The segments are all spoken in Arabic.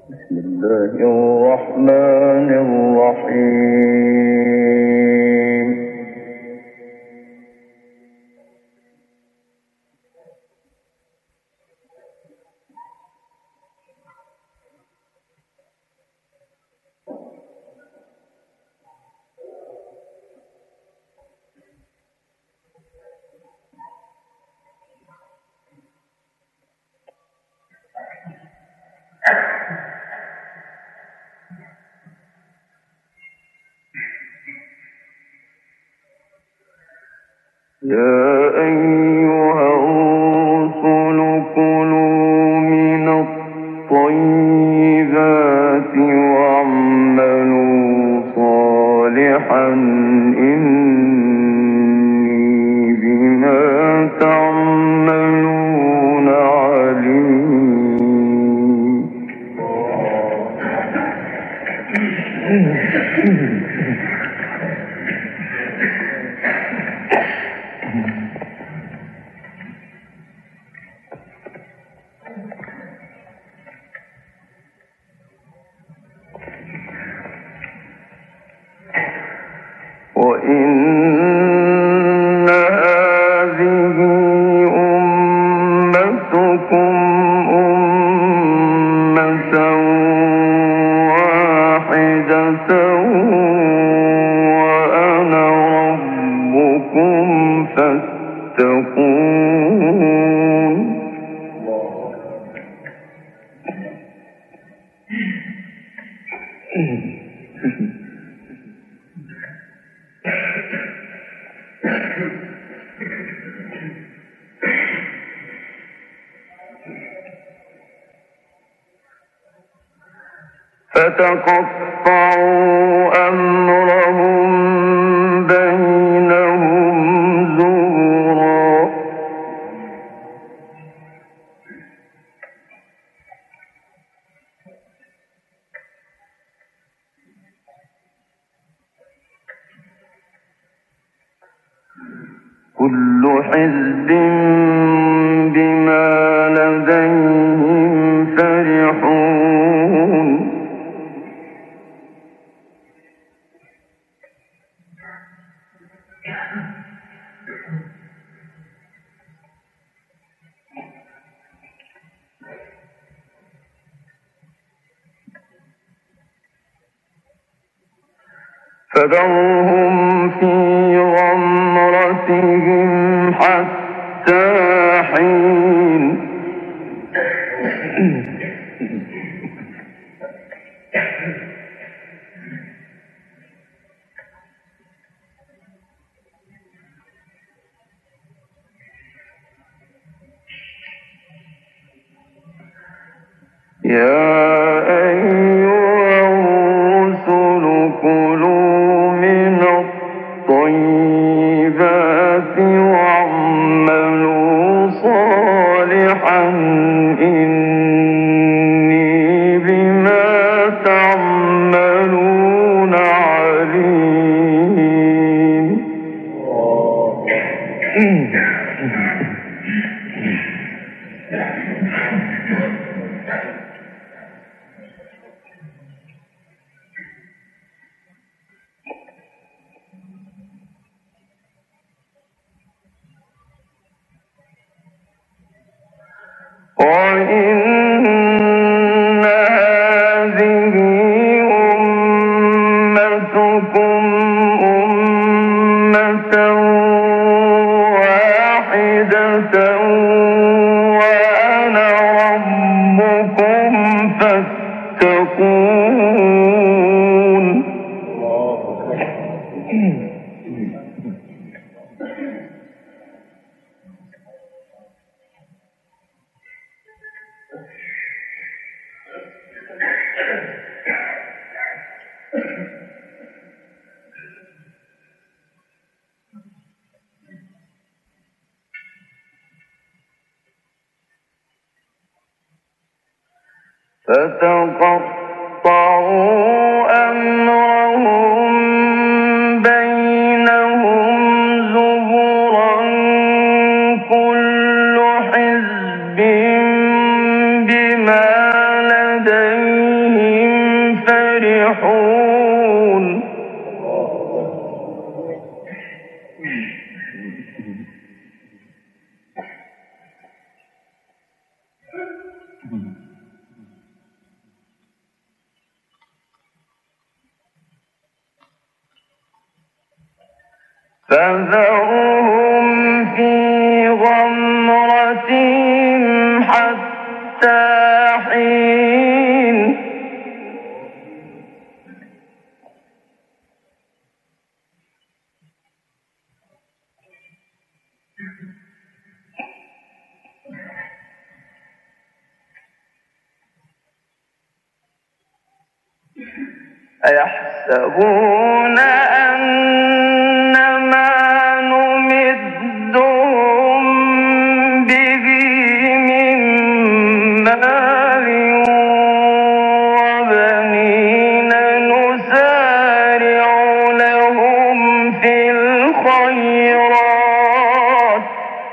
بسم الله الرحمن الرحيم. يا أيها الرسل كلوا من الطيبات واعملوا صالحا إني بما تعملون عليم. وإن هذه أمتكم أمة واحدة وأنا ربكم فاتقون. فتقطعوا أمرهم بينهم زبرا. كل حزب بما لديهم فرحون. فذرهم في غمرتهم حتى حين. يا أيها الرسل كلوا من الطيبات واعملوا صالحا إني بما تعملون عليم. وإن هذه أمتكم أمة واحدة وأنا ربكم فاتقون. فتقطعوا أمرهم بينهم زبرا كل حزب بما لديهم فذرهم في غمرتهم حتى حين أيحسبون أن ما نمدهم به من مال وبنين نسارع لهم في الخيرات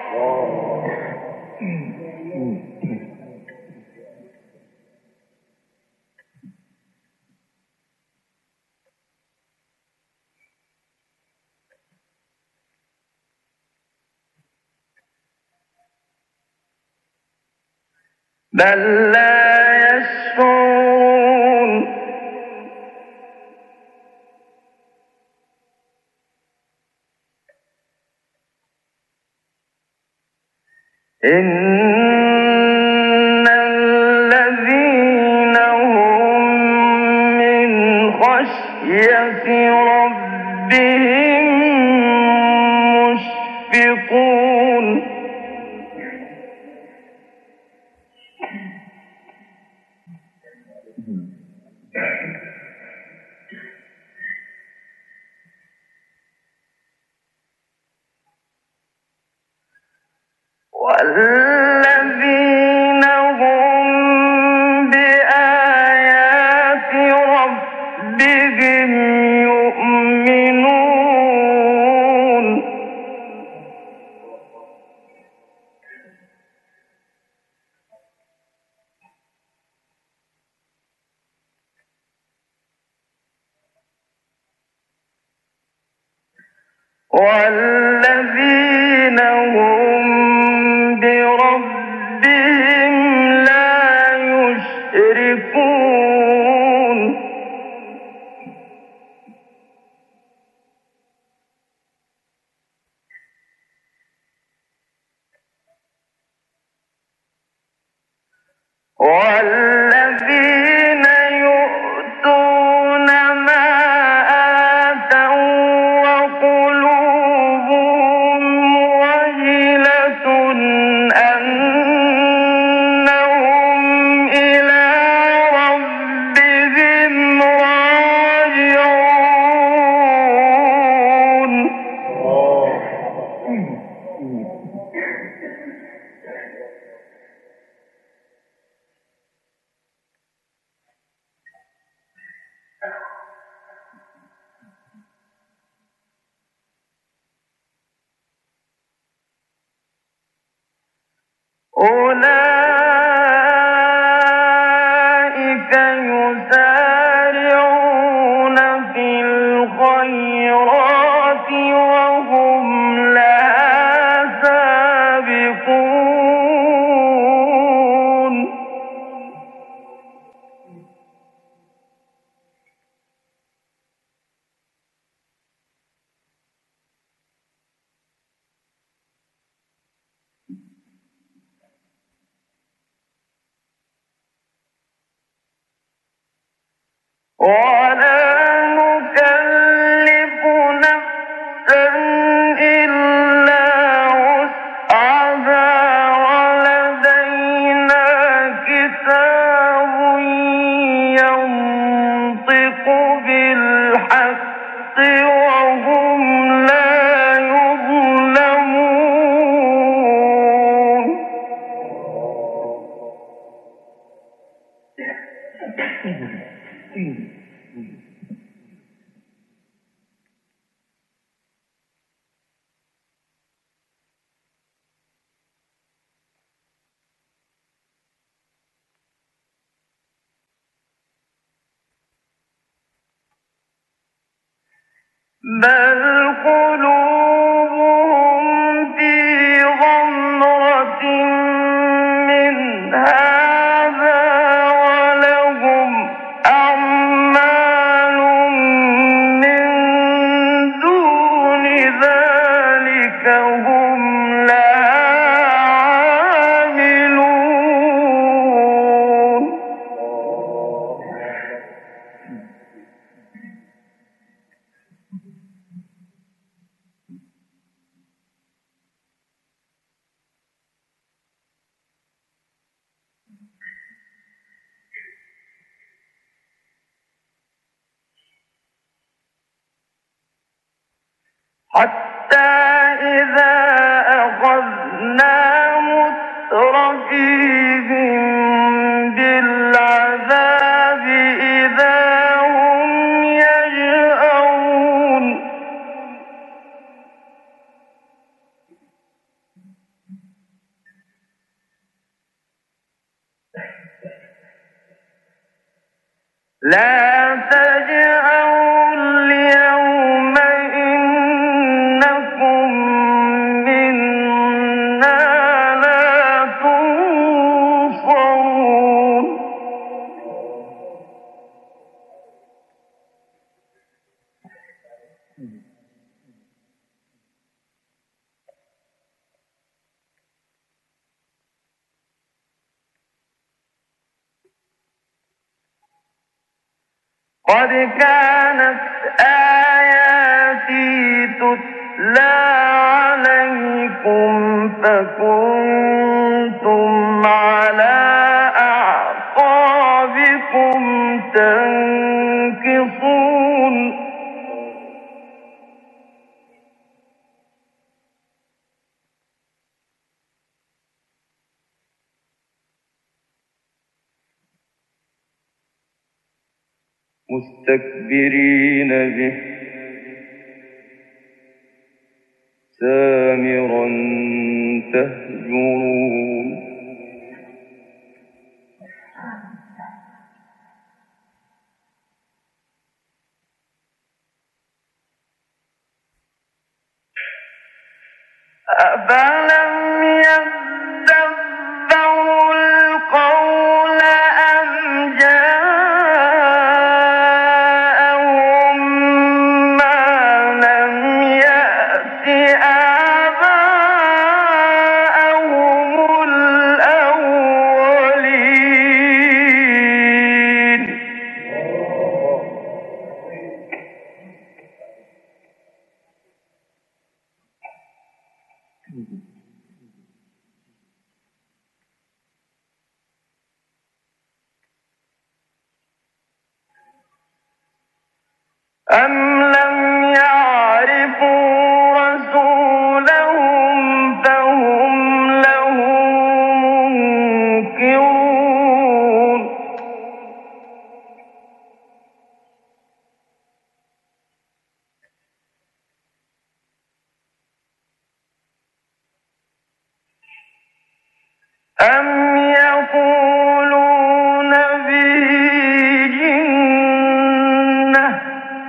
بل لا يشعرون إن الذين هم من خشية ربهم مشفقون والذين هم بآيات ربهم يؤمنون والذين هم بربهم لا يشركون والذين يؤتون ما آتوا وقلوبهم وجلة أنهم إلى ربهم راجعون أولئك يسارعون في الخيرات وهم لها سابقون ولا نكلف نفسا إلا وسعها ولدينا كتاب ينطق بالحق وهم لا يظلمون بل قلوبهم في غمرة من هذا ولهم أعمال من دون ذلك حتى إذا أخذنا مترفيهم بالعذاب إذا هم يجأرون لا تجأروا اليوم إنكم منا لا تنصرون قد كانت آياتي تتلى عليكم فكنتم على أعقابكم تنكصون مستكبرين به سامرا تهجرون أفلم يدبروا القول أم جاءهم ما لم يأت آباءهم الأولين أم لم يعرفوا رسولهم فهم له منكرون أم يقولون به جنة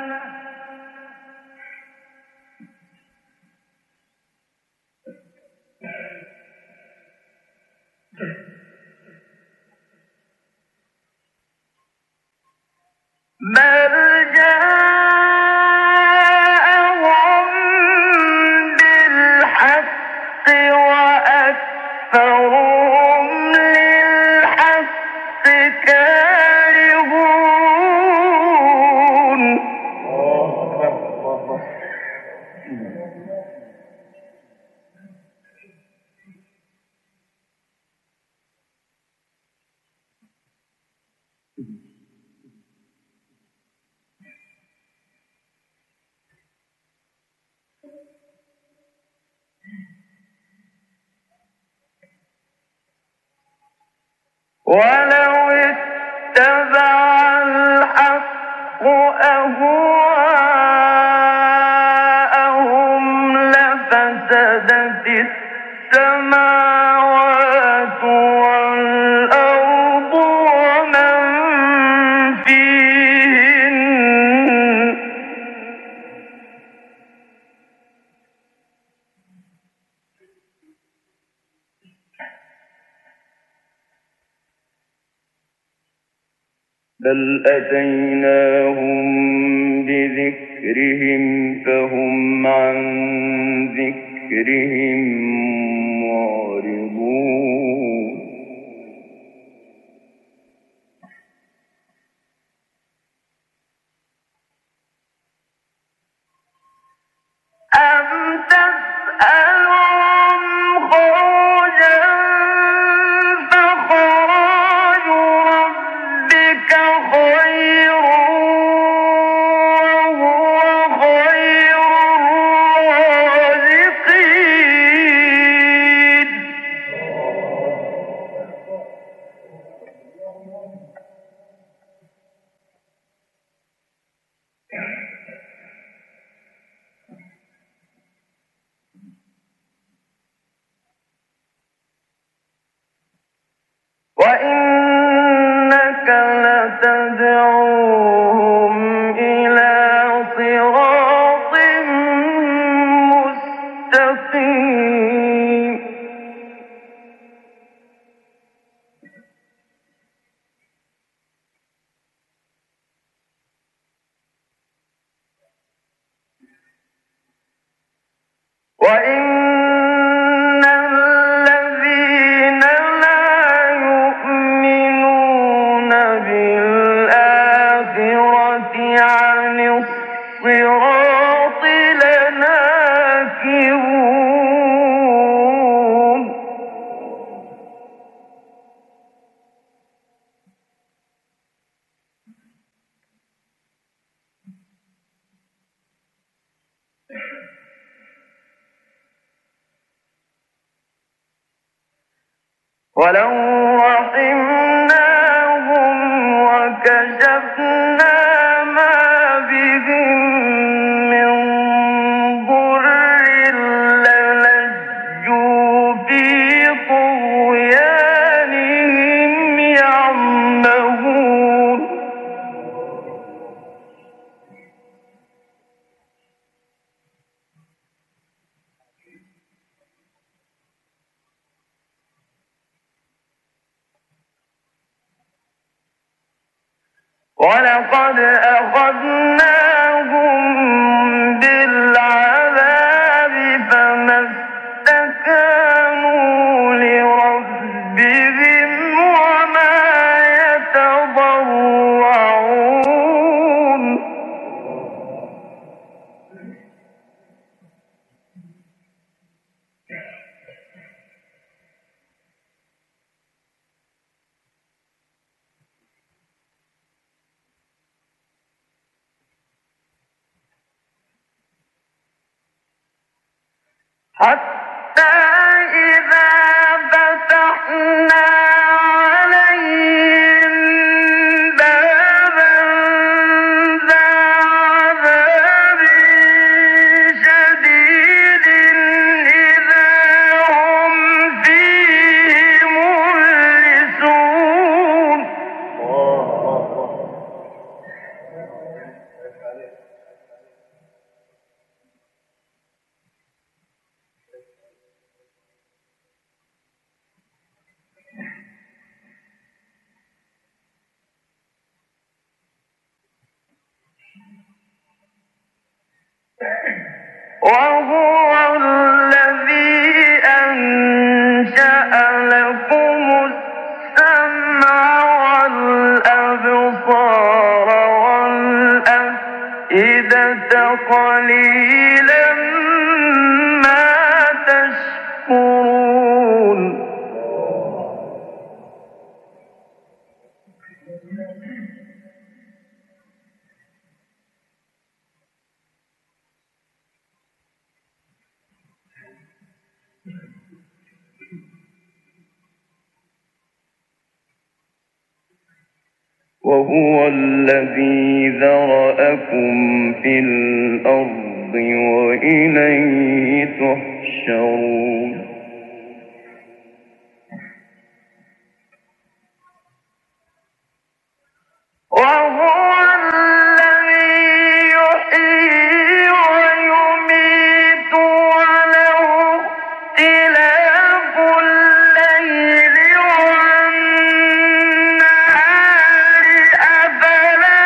بل جاءهم بالحق وأكثرهم للحق كارهون ولو اتبع الحق أهواءهم لفسدت السماوات والأرض ومن فيهن بل أتيناهم بذكرهم فهم عن ذكرهم معرضون أم تسألهم خرجا فخراج ربك خير وهو خير تدعوهم إلى صراط مستقيم وإن الذين لا يؤمنون بالآخرة عن الصراط لناكبون ولو رحمناهم وكشفنا ما بهم من ضر للجوا في طغيانهم يعمهون ولقد أخذناهم بالعذاب فما استكانوا لربهم وما يتضرعون حتى إذا فتحنا عليهم بابا ذا عذاب شديد إذا هم فيه مبلسون وهو الذي أنشأ لكم السمع والأبصار والأفئدة قليلا ما تشكرون وهو الذي ذرأكم في الأرض وإليه تحشرون وهو الذي يحيي ويميت وله اختلاف الليل والنهار أفلا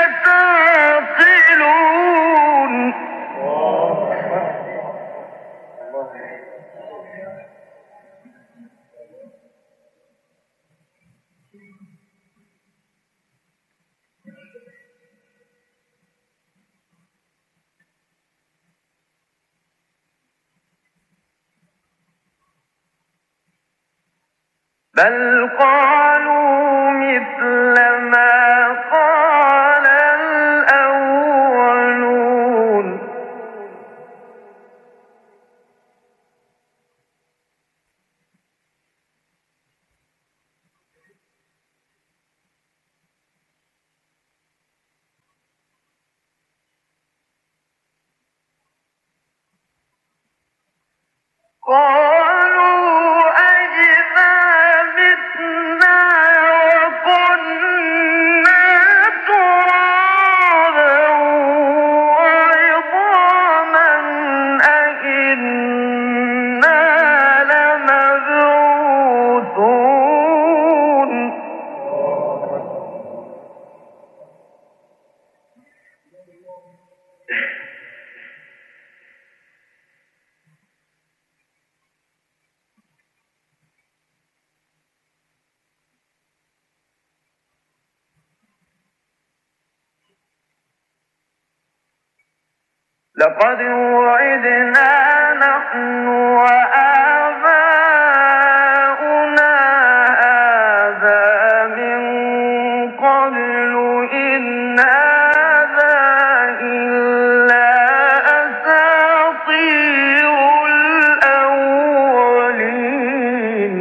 تعقلون بل قالوا مثل ما قال الأولون قالوا أئذا متنا وكنا لقد وعدنا نحن وآباؤنا هذا من قبل إن هذا إلا أساطير الأولين.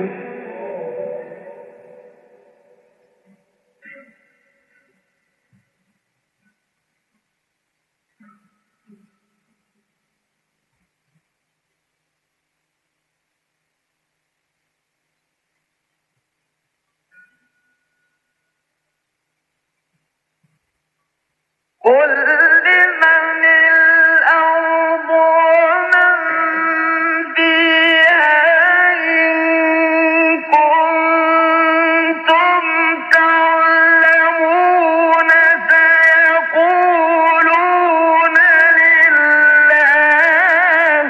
قل لمن الأرض ومن فيها إن كنتم تعلمون سيقولون لله.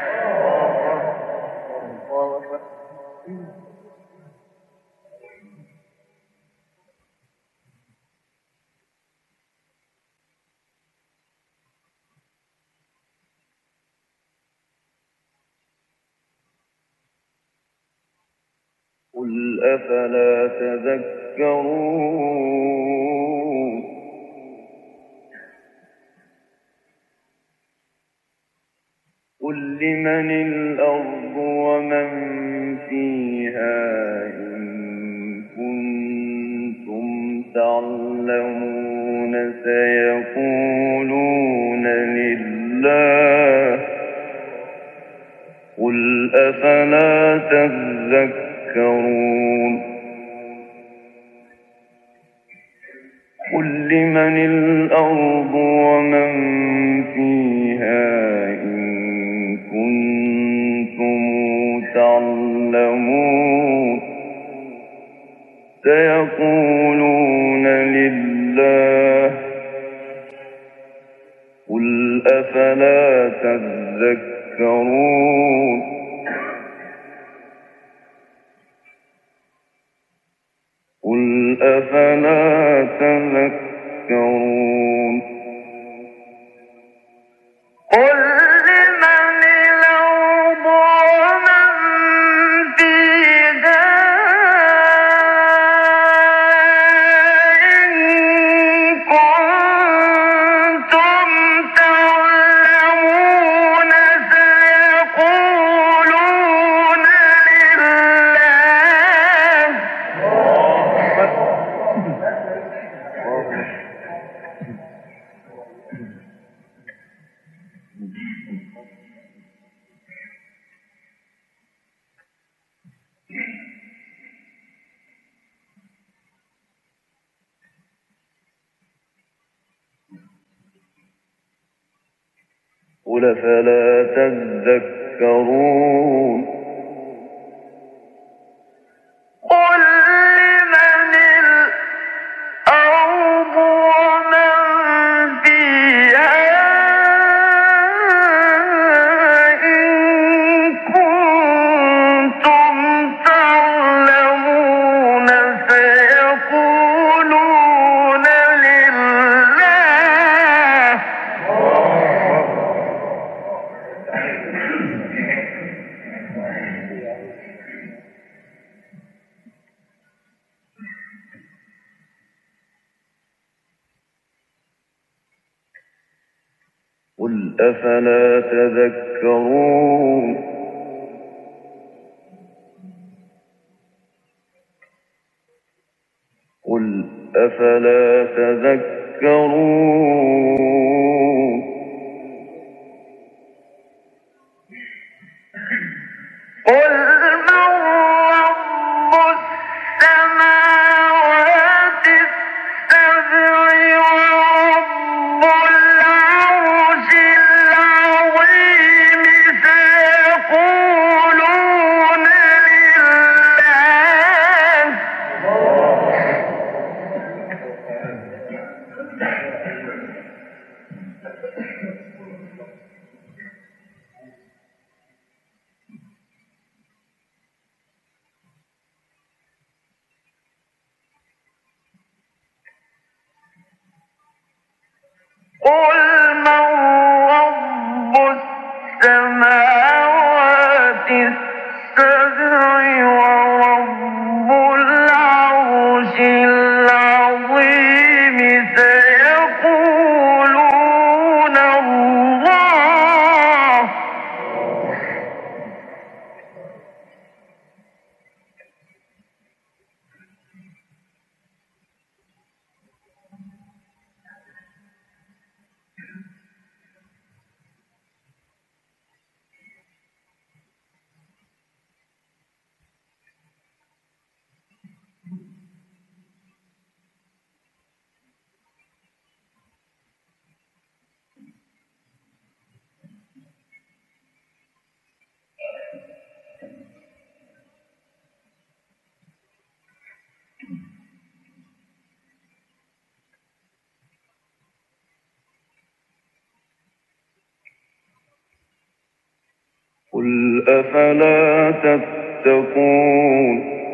قل أفلا تذكرون. قل لمن الأرض ومن فيها إن كنتم تعلمون سيقولون لله. قل أفلا تذكرون. قل لمن الأرض ومن فيها إن كنتم تعلمون سيقولون لله. قل أفلا تذكرون. قل أفلا تذكرون. قل لمن الأرض ومن فيها إن كنتم تعلمون سيقولون لله. قل فلا تذكرون. قل لمن الأرض ومن فيها إن كنتم تعلمون سيقولون لله. قل أفلا تذكرون. قل أفلا تذكرون. قل من رب السماوات السبع ورب العرش العظيم سيقولون لله. قل من رب قل أفلا تتقون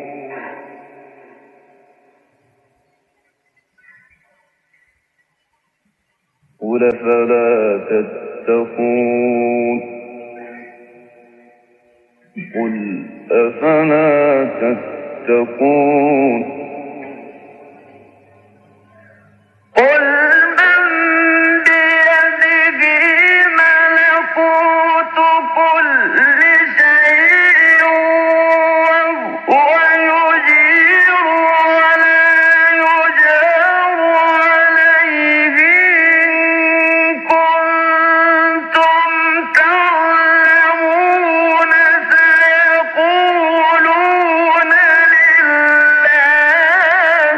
قل أفلا تتقون قل أفلا تتقون قل من بيده ملكوت كل شيء وهو يجير ولا يجار عليه إن كنتم تعلمون سيقولون لله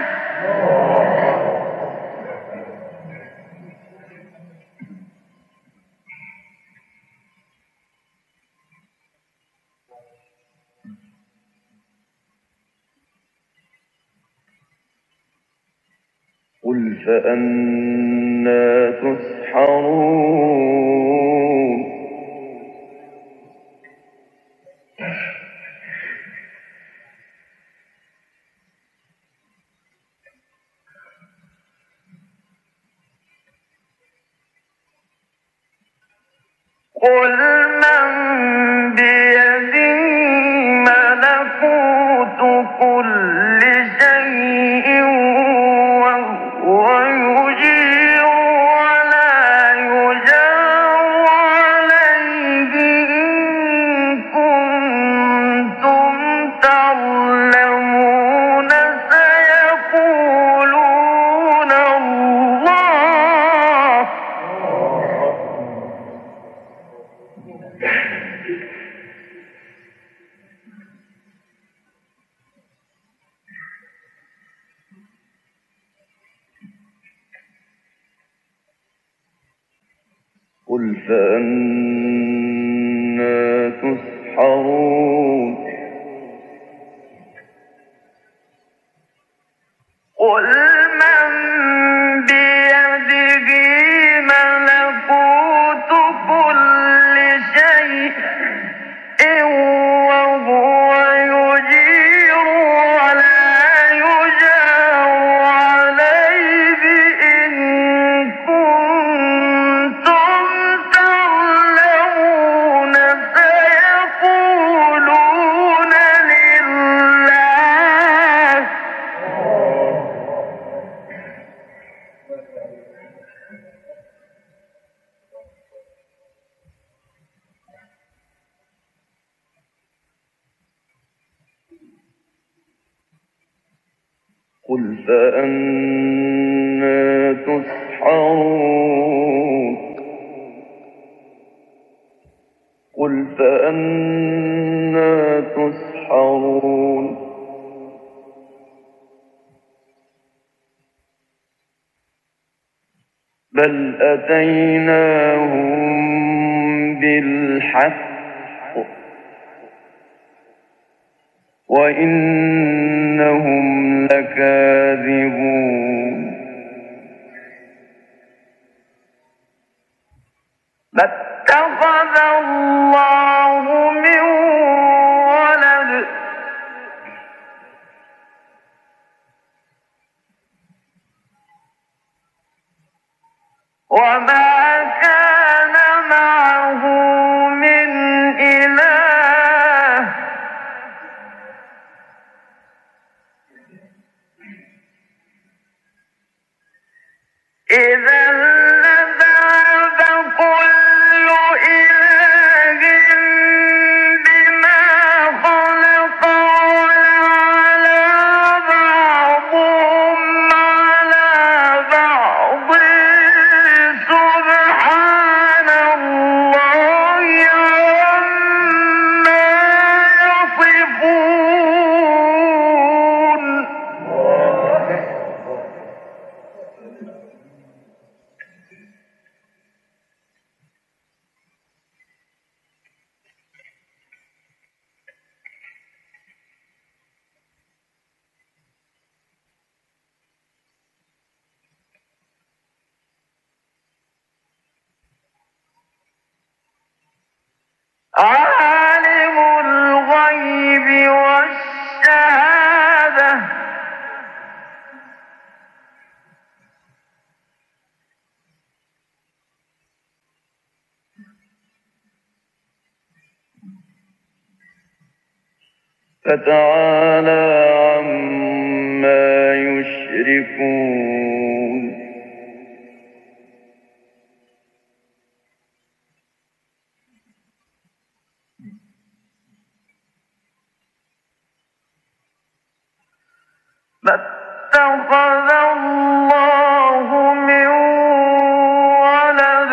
قل فأنى تسحرون قل من بيده ملكوت كل شيء وهو يجير ولا يجار عليه إن كنتم تعلمون سيقولون الله قل فأنى تسحرون قل من بيده ملكوت كل شيء وهو يجير ولا يجار عليه إن كنتم تعلمون سيقولون لله قل فأنى تسحرون قل فأنى تسحرون بل أتيناهم بالحق وإنهم لكاذبون ما اتخذ الله من ولد وما كان معه من إله إذا لذهب كل إله بما خلق ولعلى بعضهم على بعض سبحان فتعالى عما يشركون ما اتخذ الله من ولد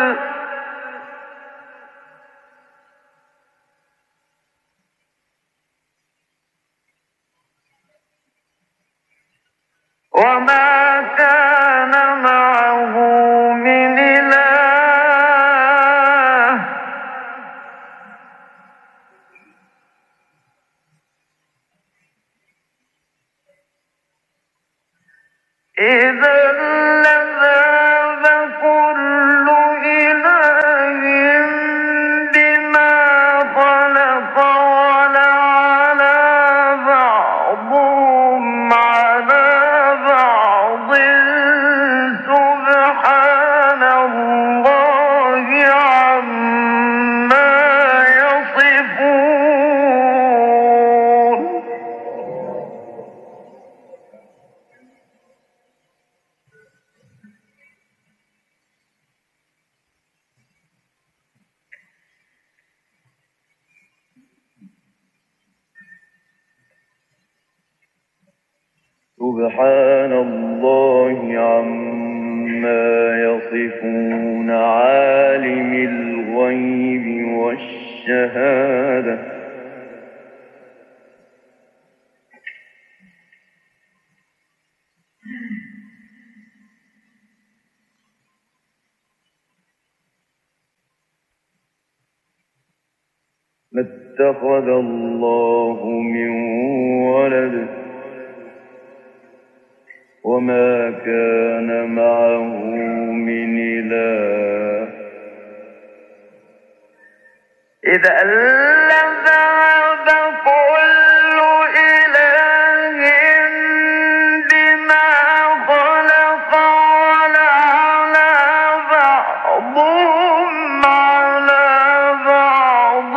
وما كان معه من إله إذا لذهب كل إله بما خلق ولعلى بعضهم على بعض سبحان الله عما يصفون سبحان الله عما يصفون عالم الغيب والشهادة ما اتخذ الله من ولد وما كان معه من إله إذا لذهب كل إله بما خلق ولعلى بعضهم على بعض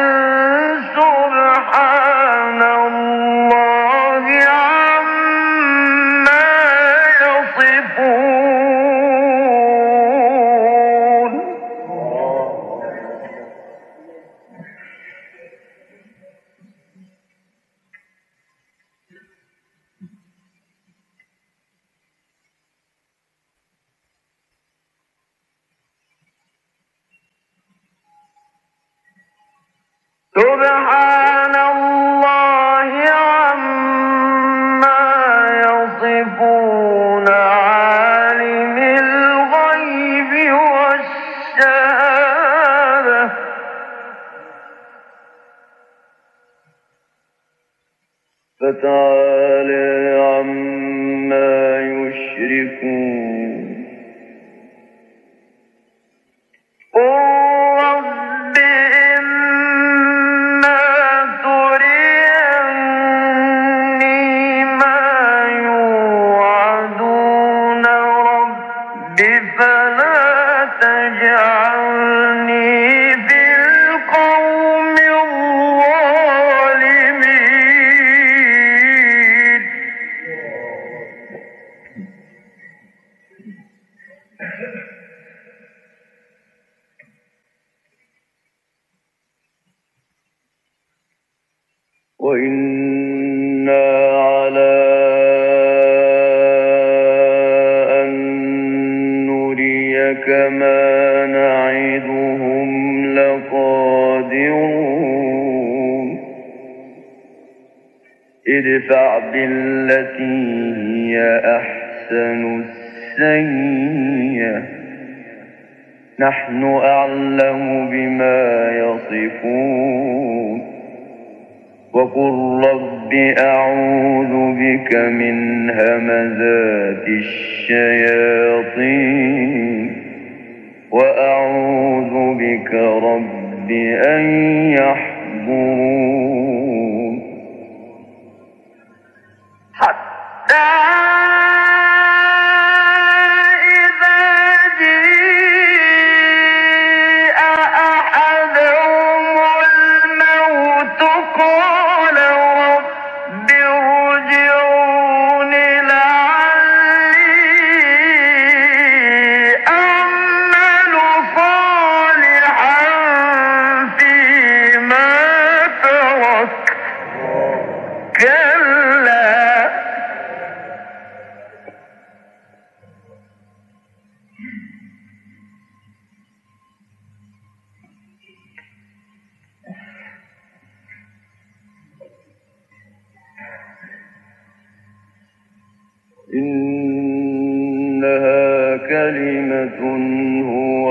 سبحان الله عما يصفون سبحان الله عما يصفون عالم الغيب والشهادة فتعالى عما يشركون قل رب إما تريني ما يوعدون رب فلا تجعلني في القوم الظالمين وإنا على أن نريك ما نعدهم لقادرون ادفع بالتي هي أحسن السيئة نحن أعلم بما يصفون وقل رب أعوذ بك من همزات الشياطين وأعوذ بك رب أن يحضرون حتى إذا جيء أحدهم الموت قال رب كلمة هو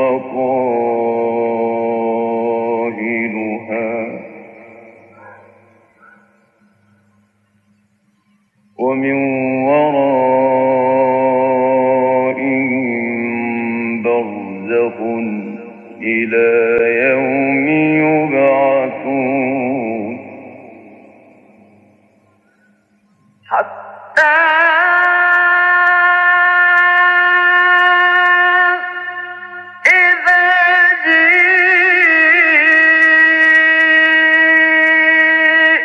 قائلها ومن ورائهم برزخ إلى يوم يبعثون حتى إذا جاء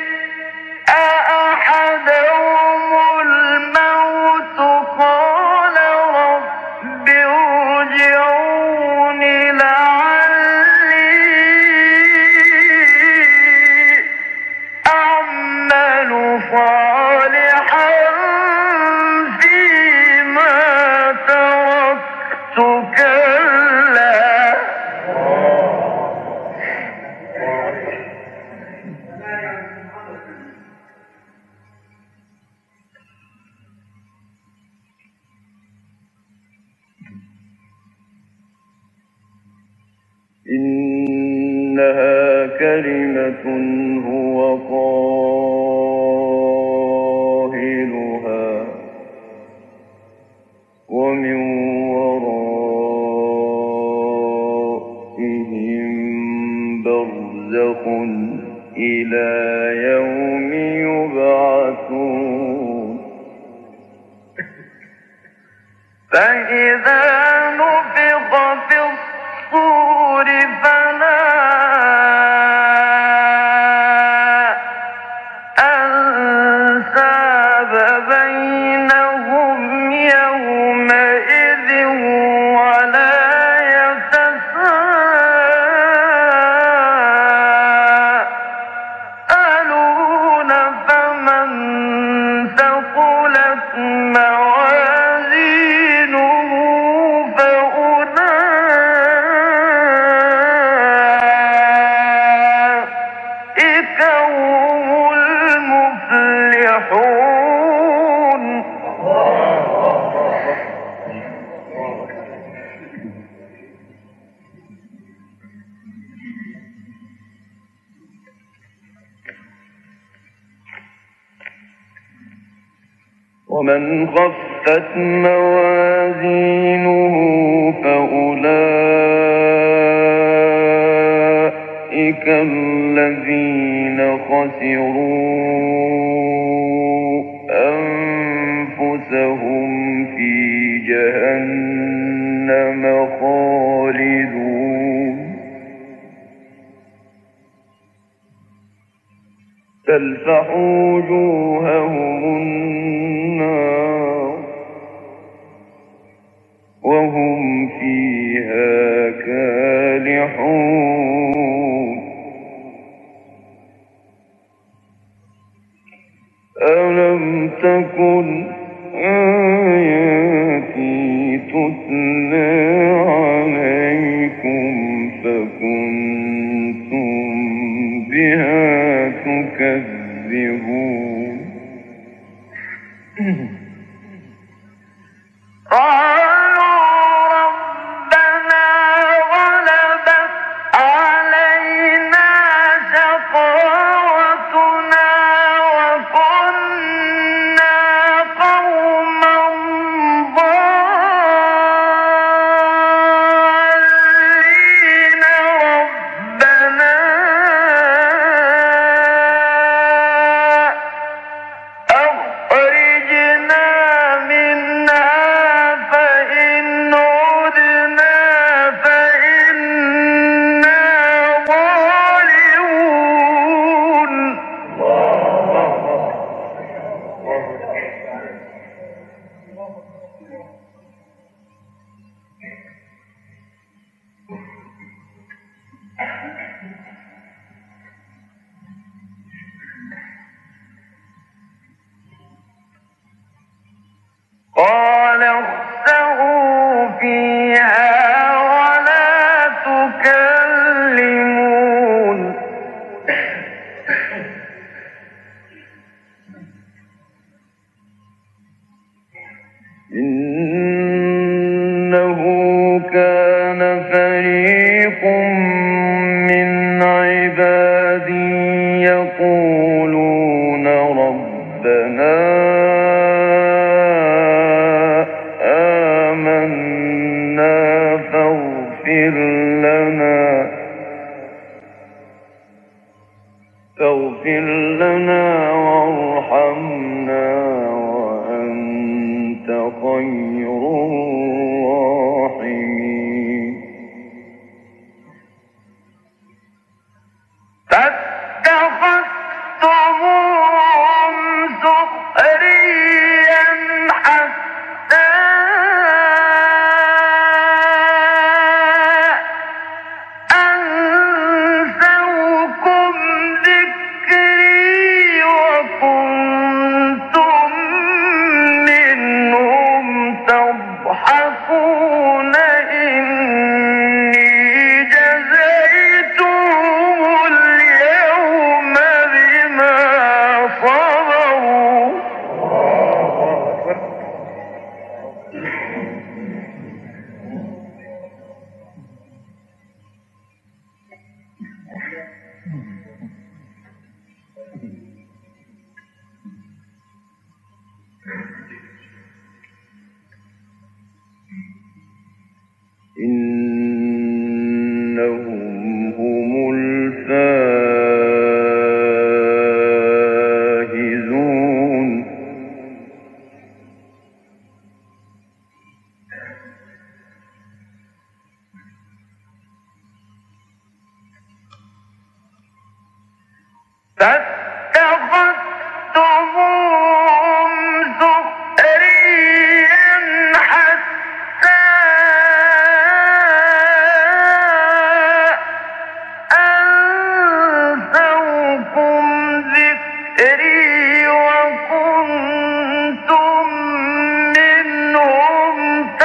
أحدهم الموت قال رب ارجعون لعلي أعمل صالحا فيما تركت كلا إنها كلمة هو قائلها ومن ورائهم برزخ إلى يوم يبعثون فإذا نفخ في الصور فلا أنساب بينهم يومئذ ولا يتساءلون فمن ثقلت موازينه فأولئك هم المفلحون ومن خفت موازينه فأولئك الذين خسروا أنفسهم في جهنم خالدون تلفح وجوههم النار وهم فيها كالحون ألم تكن آياتي تتلى عليكم فكنتم بها تكذبون قالوا ربنا غلبت علينا شقوتنا وكنا قوما ضالين ربنا أخرجنا منها فإن عدنا فإنا ظالمون قال اخسئوا فيها ولا تكلمون إنه فاغفر لنا وارحمنا وأنت خير الراحمين. فاتخذتموهم سخريا حتى أنسوكم ذكري وكنتم منهم تضحكون. إني جزيتهم اليوم بما صبروا إنهم هم الفائزون. فاتخذتموهم سخريا حتى أنسوكم ذكري وكنتم منهم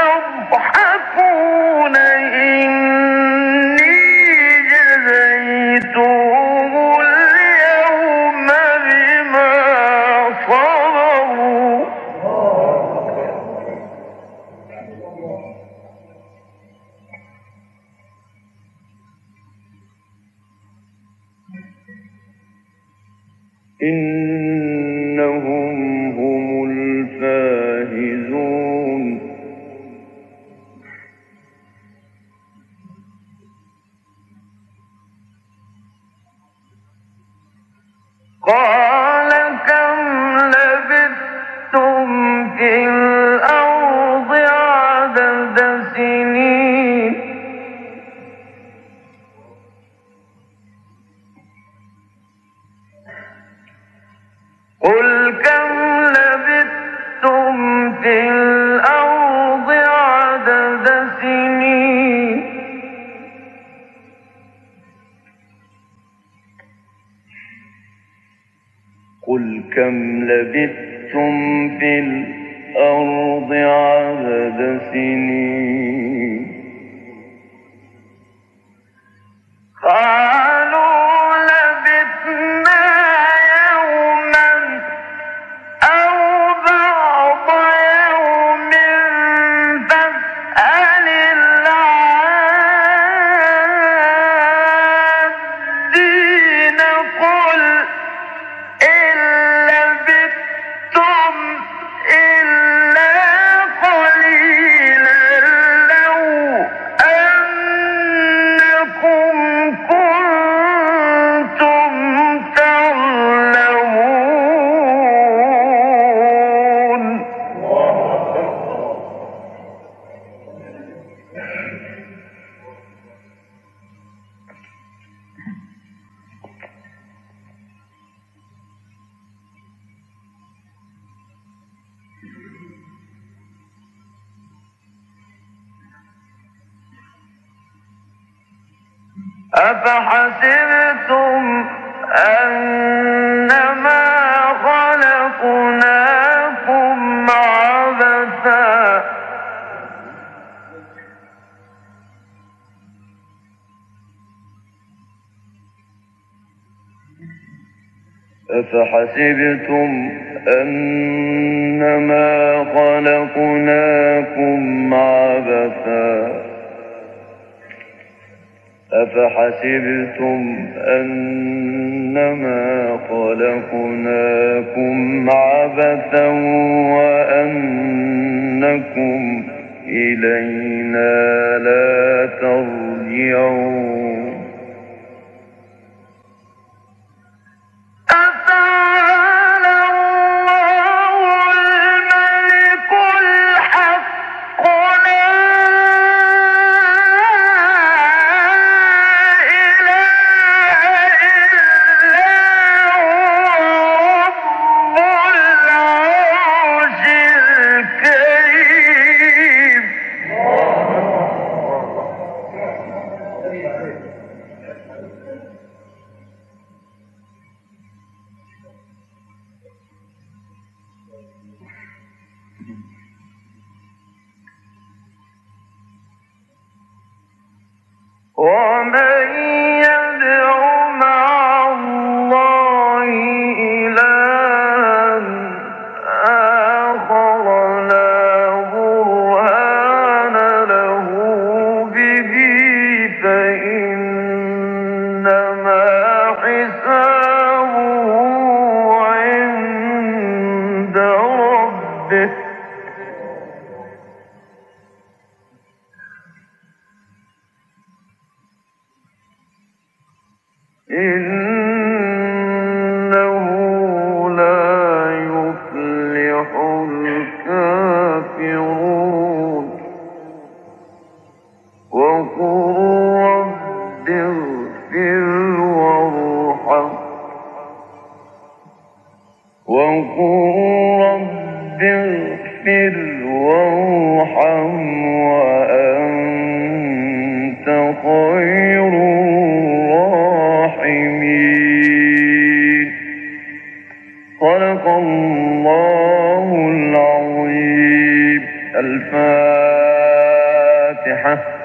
تضحكون. إني جزيتهم اليوم بما صبروا إنهم هم الفائزون. قال كم لبثتم في الأرض عدد سنين قل كم لبثتم في الأرض عدد سنين قل كم لبثتم في الأرض عدد سنين قالوا لبثنا يوما أو بعض يوم فاسأل العادين. قل إن لبثتم إلا قليلا لو أنكم كنتم تعلمون. أفحسبتم أنما خلقناكم عبثا أفحسبتم أنما خلقناكم عبثا أفحسبتم أنما خلقناكم عبثا وأنكم إلينا لا ترجعون ومن يدع مع الله إلها آخر لا برهان له به فإنما حسابه عند ربه إنه لا يفلح الكافرون وقل رب اغفر وارحم وأنت خير الراحمين صدق الله العظيم. الفاتحة.